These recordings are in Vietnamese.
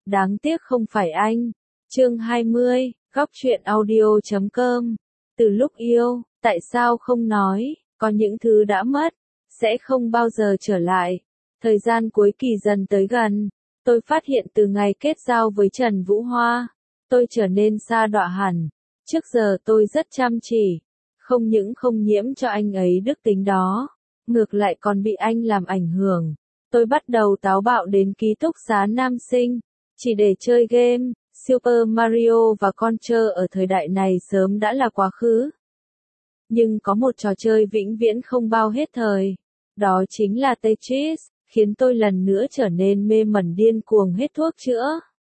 Đáng tiếc không phải anh. Chương 20, góc truyện audio.com. Từ lúc yêu, tại sao không nói, có những thứ đã mất, sẽ không bao giờ trở lại. Thời gian cuối kỳ dần tới gần, tôi phát hiện từ ngày kết giao với Trần Vũ Hoa, tôi trở nên sa đọa hẳn. Trước giờ tôi rất chăm chỉ, không những không nhiễm cho anh ấy đức tính đó, ngược lại còn bị anh làm ảnh hưởng. Tôi bắt đầu táo bạo đến ký túc xá nam sinh, chỉ để chơi game. Super Mario và Contra ở thời đại này sớm đã là quá khứ. Nhưng có một trò chơi vĩnh viễn không bao hết thời. Đó chính là Tetris, khiến tôi lần nữa trở nên mê mẩn điên cuồng hết thuốc chữa.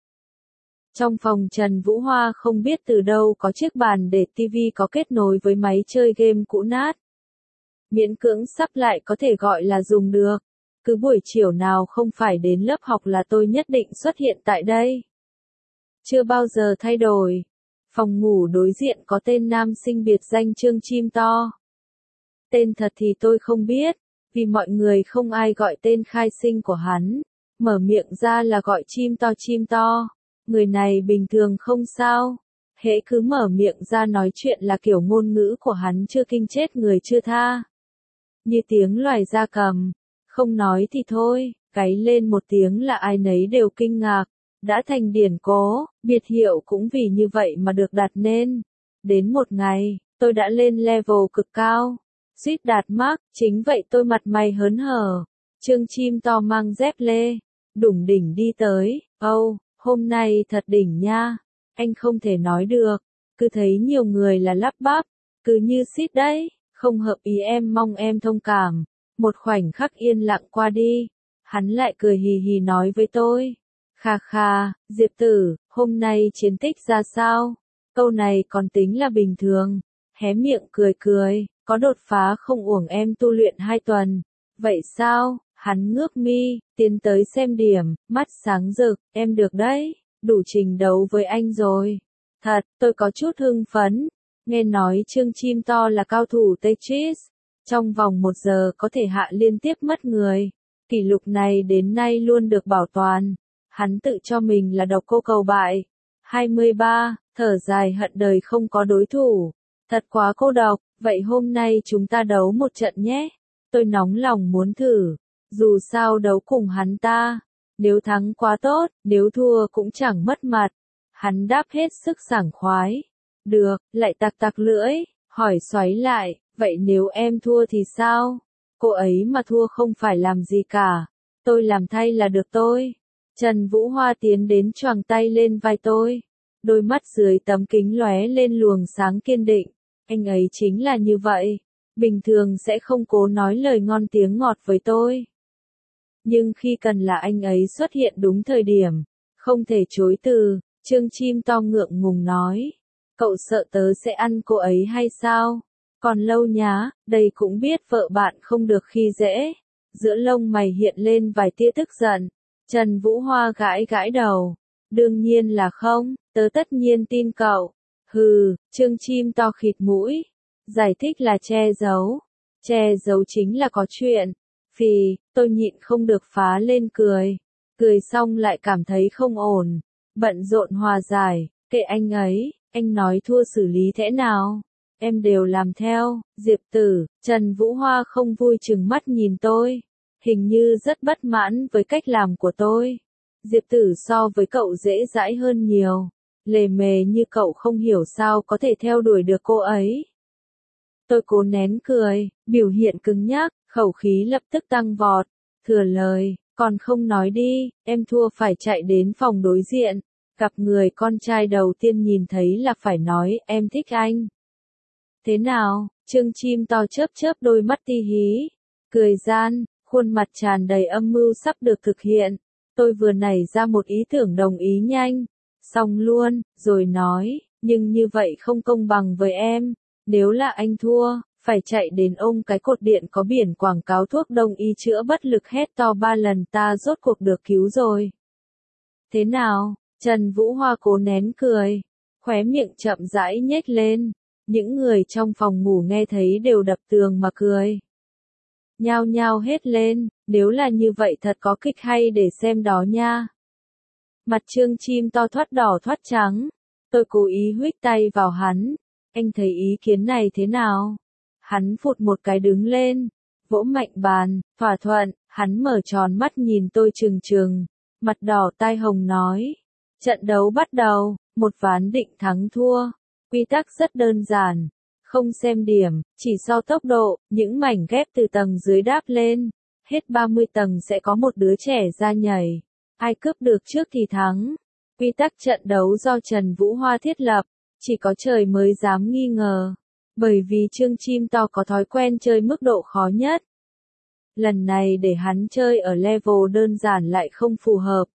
Trong phòng Trần Vũ Hoa không biết từ đâu có chiếc bàn để TV có kết nối với máy chơi game cũ nát. Miễn cưỡng sắp lại có thể gọi là dùng được. Cứ buổi chiều nào không phải đến lớp học là tôi nhất định xuất hiện tại đây. Chưa bao giờ thay đổi. Phòng ngủ đối diện có tên nam sinh biệt danh Trương Chim To. Tên thật thì tôi không biết, vì mọi người không ai gọi tên khai sinh của hắn. Mở miệng ra là gọi Chim To Chim To. Người này bình thường không sao. Hễ cứ mở miệng ra nói chuyện là kiểu ngôn ngữ của hắn chưa kinh chết người chưa tha. Như tiếng loài gia cầm. Không nói thì thôi, gáy lên một tiếng là ai nấy đều kinh ngạc. Đã thành điển cố, biệt hiệu cũng vì như vậy mà được đặt nên. Đến một ngày, tôi đã lên level cực cao, suýt đạt mark, chính vậy tôi mặt mày hớn hở. Trương Chim To mang dép lê, đủng đỉnh đi tới, hôm nay thật đỉnh nha, anh không thể nói được, cứ thấy nhiều người là lắp bắp, cứ như xít đấy, không hợp ý em mong em thông cảm. Một khoảnh khắc yên lặng qua đi, hắn lại cười hì hì nói với tôi. Kha kha, Diệp tử, hôm nay chiến tích ra sao? Câu này còn tính là bình thường. Hé miệng cười cười, có đột phá không uổng em tu luyện 2 tuần. Vậy sao? Hắn ngước mi, tiến tới xem điểm, mắt sáng rực, em được đấy, đủ trình đấu với anh rồi. Thật, tôi có chút hưng phấn. Nghe nói Trương Chim To là cao thủ Tetris. Trong vòng 1 giờ có thể hạ liên tiếp mất người. Kỷ lục này đến nay luôn được bảo toàn. Hắn tự cho mình là độc cô cầu bại. 23, thở dài hận đời không có đối thủ. Thật quá cô độc, vậy hôm nay chúng ta đấu một trận nhé. Tôi nóng lòng muốn thử. Dù sao đấu cùng hắn ta. Nếu thắng quá tốt, nếu thua cũng chẳng mất mặt. Hắn đáp hết sức sảng khoái. Được, lại tặc lưỡi, hỏi xoáy lại, vậy nếu em thua thì sao? Cô ấy mà thua không phải làm gì cả. Tôi làm thay là được tôi. Trần Vũ Hoa tiến đến choàng tay lên vai tôi. Đôi mắt dưới tấm kính lóe lên luồng sáng kiên định. Anh ấy chính là như vậy. Bình thường sẽ không cố nói lời ngon tiếng ngọt với tôi. Nhưng khi cần là anh ấy xuất hiện đúng thời điểm. Không thể chối từ. Trương Chim To ngượng ngùng nói. Cậu sợ tớ sẽ ăn cô ấy hay sao? Còn lâu nhá, đây cũng biết vợ bạn không được khi dễ. Giữa lông mày hiện lên vài tia tức giận. Trần Vũ Hoa gãi gãi đầu. Đương nhiên là không, tớ tất nhiên tin cậu. Hừ, Trương Chim To khịt mũi. Giải thích là che giấu. Che giấu chính là có chuyện. Phì, tôi nhịn không được phá lên cười. Cười xong lại cảm thấy không ổn. Bận rộn hòa giải, kệ anh ấy, anh nói thua xử lý thế nào? Em đều làm theo, Diệp tử, Trần Vũ Hoa không vui chừng mắt nhìn tôi. Hình như rất bất mãn với cách làm của tôi. Diệp tử so với cậu dễ dãi hơn nhiều. Lề mề như cậu không hiểu sao có thể theo đuổi được cô ấy. Tôi cố nén cười, biểu hiện cứng nhắc, khẩu khí lập tức tăng vọt. Thừa lời, còn không nói đi, em thua phải chạy đến phòng đối diện. Gặp người con trai đầu tiên nhìn thấy là phải nói em thích anh. Thế nào? Trương Chim To chớp chớp đôi mắt ti hí. Cười gian, khuôn mặt tràn đầy âm mưu sắp được thực hiện. Tôi vừa nảy ra một ý tưởng đồng ý nhanh. Xong luôn, rồi nói, nhưng như vậy không công bằng với em. Nếu là anh thua, phải chạy đến ôm cái cột điện có biển quảng cáo thuốc đông y chữa bất lực hét to 3 lần ta rốt cuộc được cứu rồi. Thế nào? Trần Vũ Hoa cố nén cười. Khóe miệng chậm rãi nhếch lên. Những người trong phòng ngủ nghe thấy đều đập tường mà cười. Nhao nhao hết lên, nếu là như vậy thật có kịch hay để xem đó nha. Mặt Trương Chim to thoát đỏ thoát trắng. Tôi cố ý huých tay vào hắn. Anh thấy ý kiến này thế nào? Hắn phụt một cái đứng lên, vỗ mạnh bàn, thỏa thuận, hắn mở tròn mắt nhìn tôi trừng trừng, mặt đỏ tai hồng nói. Trận đấu bắt đầu, một ván định thắng thua. Quy tắc rất đơn giản, không xem điểm, chỉ so tốc độ, những mảnh ghép từ tầng dưới đáp lên. Hết 30 tầng sẽ có một đứa trẻ ra nhảy. Ai cướp được trước thì thắng. Quy tắc trận đấu do Trần Vũ Hoa thiết lập, chỉ có trời mới dám nghi ngờ. Bởi vì Trương Chim to có thói quen chơi mức độ khó nhất. Lần này để hắn chơi ở level đơn giản lại không phù hợp.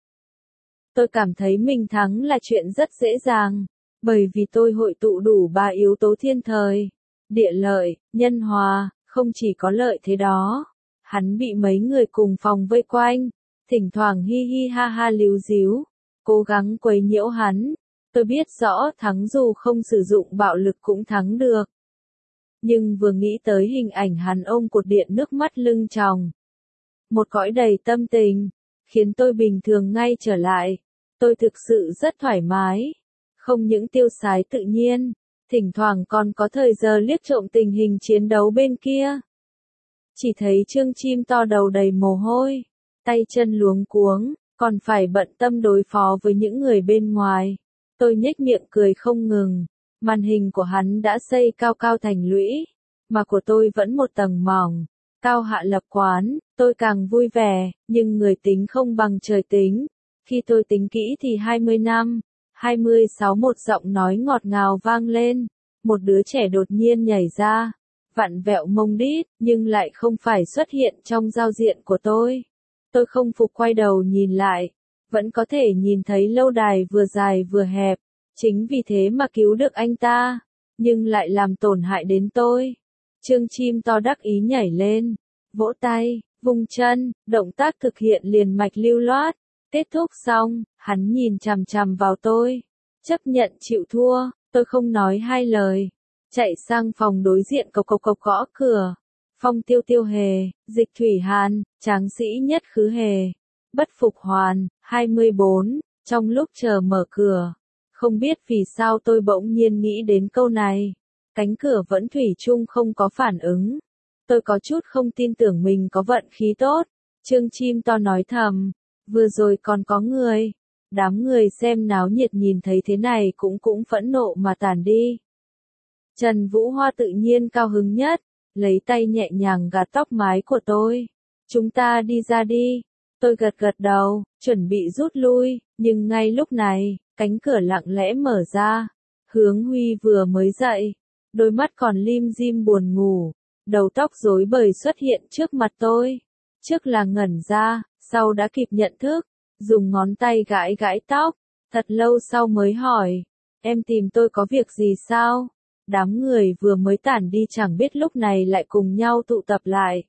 Tôi cảm thấy mình thắng là chuyện rất dễ dàng, bởi vì tôi hội tụ đủ 3 yếu tố thiên thời, địa lợi, nhân hòa, không chỉ có lợi thế đó. Hắn bị mấy người cùng phòng vây quanh, thỉnh thoảng hi hi ha ha líu díu, cố gắng quấy nhiễu hắn. Tôi biết rõ thắng dù không sử dụng bạo lực cũng thắng được. Nhưng vừa nghĩ tới hình ảnh hắn ôm cột điện nước mắt lưng tròng. Một cõi đầy tâm tình, khiến tôi bình thường ngay trở lại. Tôi thực sự rất thoải mái. Không những tiêu sái tự nhiên, thỉnh thoảng còn có thời giờ liếc trộm tình hình chiến đấu bên kia. Chỉ thấy Trương Chim to đầu đầy mồ hôi, tay chân luống cuống, còn phải bận tâm đối phó với những người bên ngoài. Tôi nhếch miệng cười không ngừng. Màn hình của hắn đã xây cao cao thành lũy, mà của tôi vẫn một tầng mỏng. Cao hạ lập quán, tôi càng vui vẻ, nhưng người tính không bằng trời tính. Khi tôi tính kỹ thì 20 năm, 26 một giọng nói ngọt ngào vang lên. Một đứa trẻ đột nhiên nhảy ra, vặn vẹo mông đít, nhưng lại không phải xuất hiện trong giao diện của tôi. Tôi không phục quay đầu nhìn lại, vẫn có thể nhìn thấy lâu đài vừa dài vừa hẹp. Chính vì thế mà cứu được anh ta, nhưng lại làm tổn hại đến tôi. Trương Chim to đắc ý nhảy lên, vỗ tay, vung chân, động tác thực hiện liền mạch lưu loát. Kết thúc xong, hắn nhìn chằm chằm vào tôi, chấp nhận chịu thua, tôi không nói hai lời. Chạy sang phòng đối diện cộc cộc cộc gõ cửa. Phong Tiêu Tiêu Hề, Dịch Thủy Hàn, Tráng Sĩ Nhất Khứ Hề, Bất Phục Hoàn, 24, trong lúc chờ mở cửa. Không biết vì sao tôi bỗng nhiên nghĩ đến câu này. Cánh cửa vẫn thủy chung không có phản ứng. Tôi có chút không tin tưởng mình có vận khí tốt. Trương Chim to nói thầm. Vừa rồi còn có người. Đám người xem náo nhiệt nhìn thấy thế này cũng phẫn nộ mà tản đi. Trần Vũ Hoa tự nhiên cao hứng nhất. Lấy tay nhẹ nhàng gạt tóc mái của tôi. Chúng ta đi ra đi. Tôi gật gật đầu, chuẩn bị rút lui. Nhưng ngay lúc này, cánh cửa lặng lẽ mở ra. Hướng Huy vừa mới dậy. Đôi mắt còn lim dim buồn ngủ. Đầu tóc rối bời xuất hiện trước mặt tôi. Trước là ngẩn ra, sau đã kịp nhận thức. Dùng ngón tay gãi gãi tóc. Thật lâu sau mới hỏi. Em tìm tôi có việc gì sao? Đám người vừa mới tản đi chẳng biết lúc này lại cùng nhau tụ tập lại.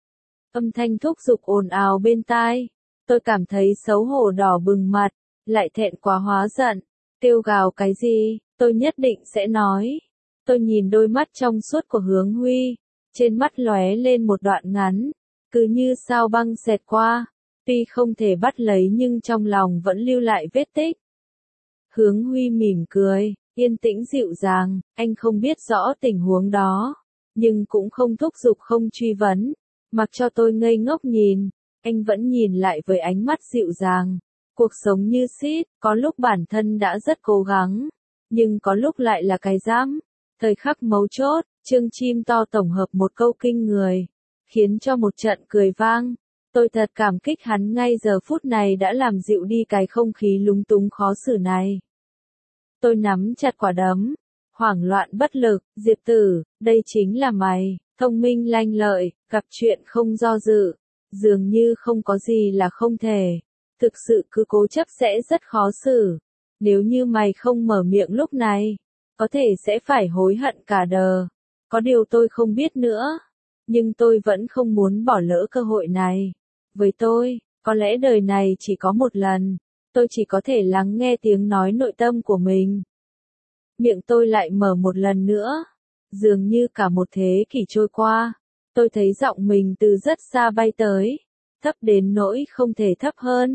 Âm thanh thúc giục ồn ào bên tai. Tôi cảm thấy xấu hổ đỏ bừng mặt, lại thẹn quá hóa giận. Kêu gào cái gì, tôi nhất định sẽ nói. Tôi nhìn đôi mắt trong suốt của Hướng Huy, trên mắt lóe lên một đoạn ngắn, cứ như sao băng xẹt qua. Tuy không thể bắt lấy nhưng trong lòng vẫn lưu lại vết tích. Hướng Huy mỉm cười, yên tĩnh dịu dàng, anh không biết rõ tình huống đó, nhưng cũng không thúc giục không truy vấn, mặc cho tôi ngây ngốc nhìn, anh vẫn nhìn lại với ánh mắt dịu dàng. Cuộc sống như shit, có lúc bản thân đã rất cố gắng, nhưng có lúc lại là cái dám. Thời khắc mấu chốt, Trương Chim to tổng hợp một câu kinh người, khiến cho một trận cười vang. Tôi thật cảm kích hắn ngay giờ phút này đã làm dịu đi cái không khí lúng túng khó xử này. Tôi nắm chặt quả đấm, hoảng loạn bất lực. Diệp Tử, đây chính là mày, thông minh lanh lợi, gặp chuyện không do dự, dường như không có gì là không thể. Thực sự cứ cố chấp sẽ rất khó xử. Nếu như mày không mở miệng lúc này, có thể sẽ phải hối hận cả đời. Có điều tôi không biết nữa, nhưng tôi vẫn không muốn bỏ lỡ cơ hội này. Với tôi, có lẽ đời này chỉ có một lần, tôi chỉ có thể lắng nghe tiếng nói nội tâm của mình. Miệng tôi lại mở một lần nữa, dường như cả một thế kỷ trôi qua, tôi thấy giọng mình từ rất xa bay tới, thấp đến nỗi không thể thấp hơn.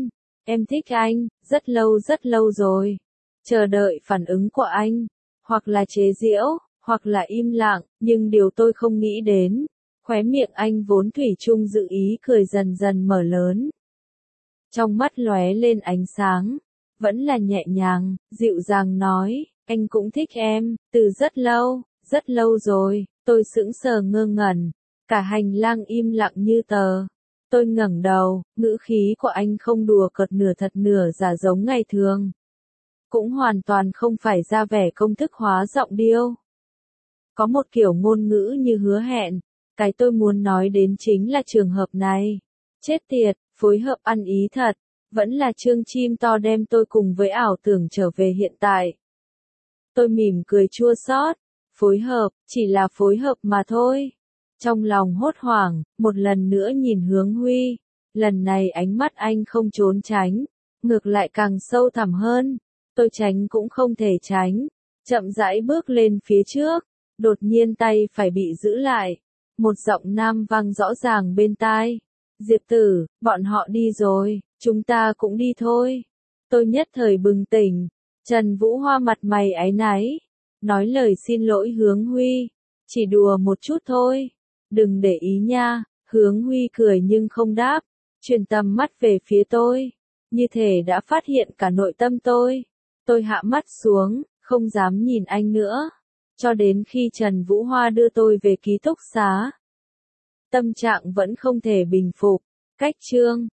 Em thích anh, rất lâu rồi. Chờ đợi phản ứng của anh, hoặc là chế giễu, hoặc là im lặng, nhưng điều tôi không nghĩ đến, khóe miệng anh vốn thủy chung dự ý cười dần dần mở lớn. Trong mắt lóe lên ánh sáng, vẫn là nhẹ nhàng, dịu dàng nói, anh cũng thích em, từ rất lâu rồi. Tôi sững sờ ngơ ngẩn, cả hành lang im lặng như tờ. Tôi ngẩng đầu, ngữ khí của anh không đùa cợt nửa thật nửa giả giống ngày thường. Cũng hoàn toàn không phải ra vẻ công thức hóa giọng điệu. Có một kiểu ngôn ngữ như hứa hẹn, cái tôi muốn nói đến chính là trường hợp này. Chết tiệt, phối hợp ăn ý thật, vẫn là chương chim to đem tôi cùng với ảo tưởng trở về hiện tại. Tôi mỉm cười chua xót, phối hợp, chỉ là phối hợp mà thôi. Trong lòng hốt hoảng, một lần nữa nhìn hướng Huy, lần này ánh mắt anh không trốn tránh, ngược lại càng sâu thẳm hơn. Tôi tránh cũng không thể tránh, chậm rãi bước lên phía trước, đột nhiên tay phải bị giữ lại. Một giọng nam vang rõ ràng bên tai. Diệp Tử, bọn họ đi rồi, chúng ta cũng đi thôi. Tôi nhất thời bừng tỉnh, Trần Vũ Hoa mặt mày áy náy, nói lời xin lỗi hướng Huy, chỉ đùa một chút thôi, đừng để ý nha. Hướng Huy cười nhưng không đáp, chuyển tầm mắt về phía tôi, như thể đã phát hiện cả nội tâm tôi. Tôi hạ mắt xuống, không dám nhìn anh nữa, cho đến khi Trần Vũ Hoa đưa tôi về ký túc xá. Tâm trạng vẫn không thể bình phục. Cách chương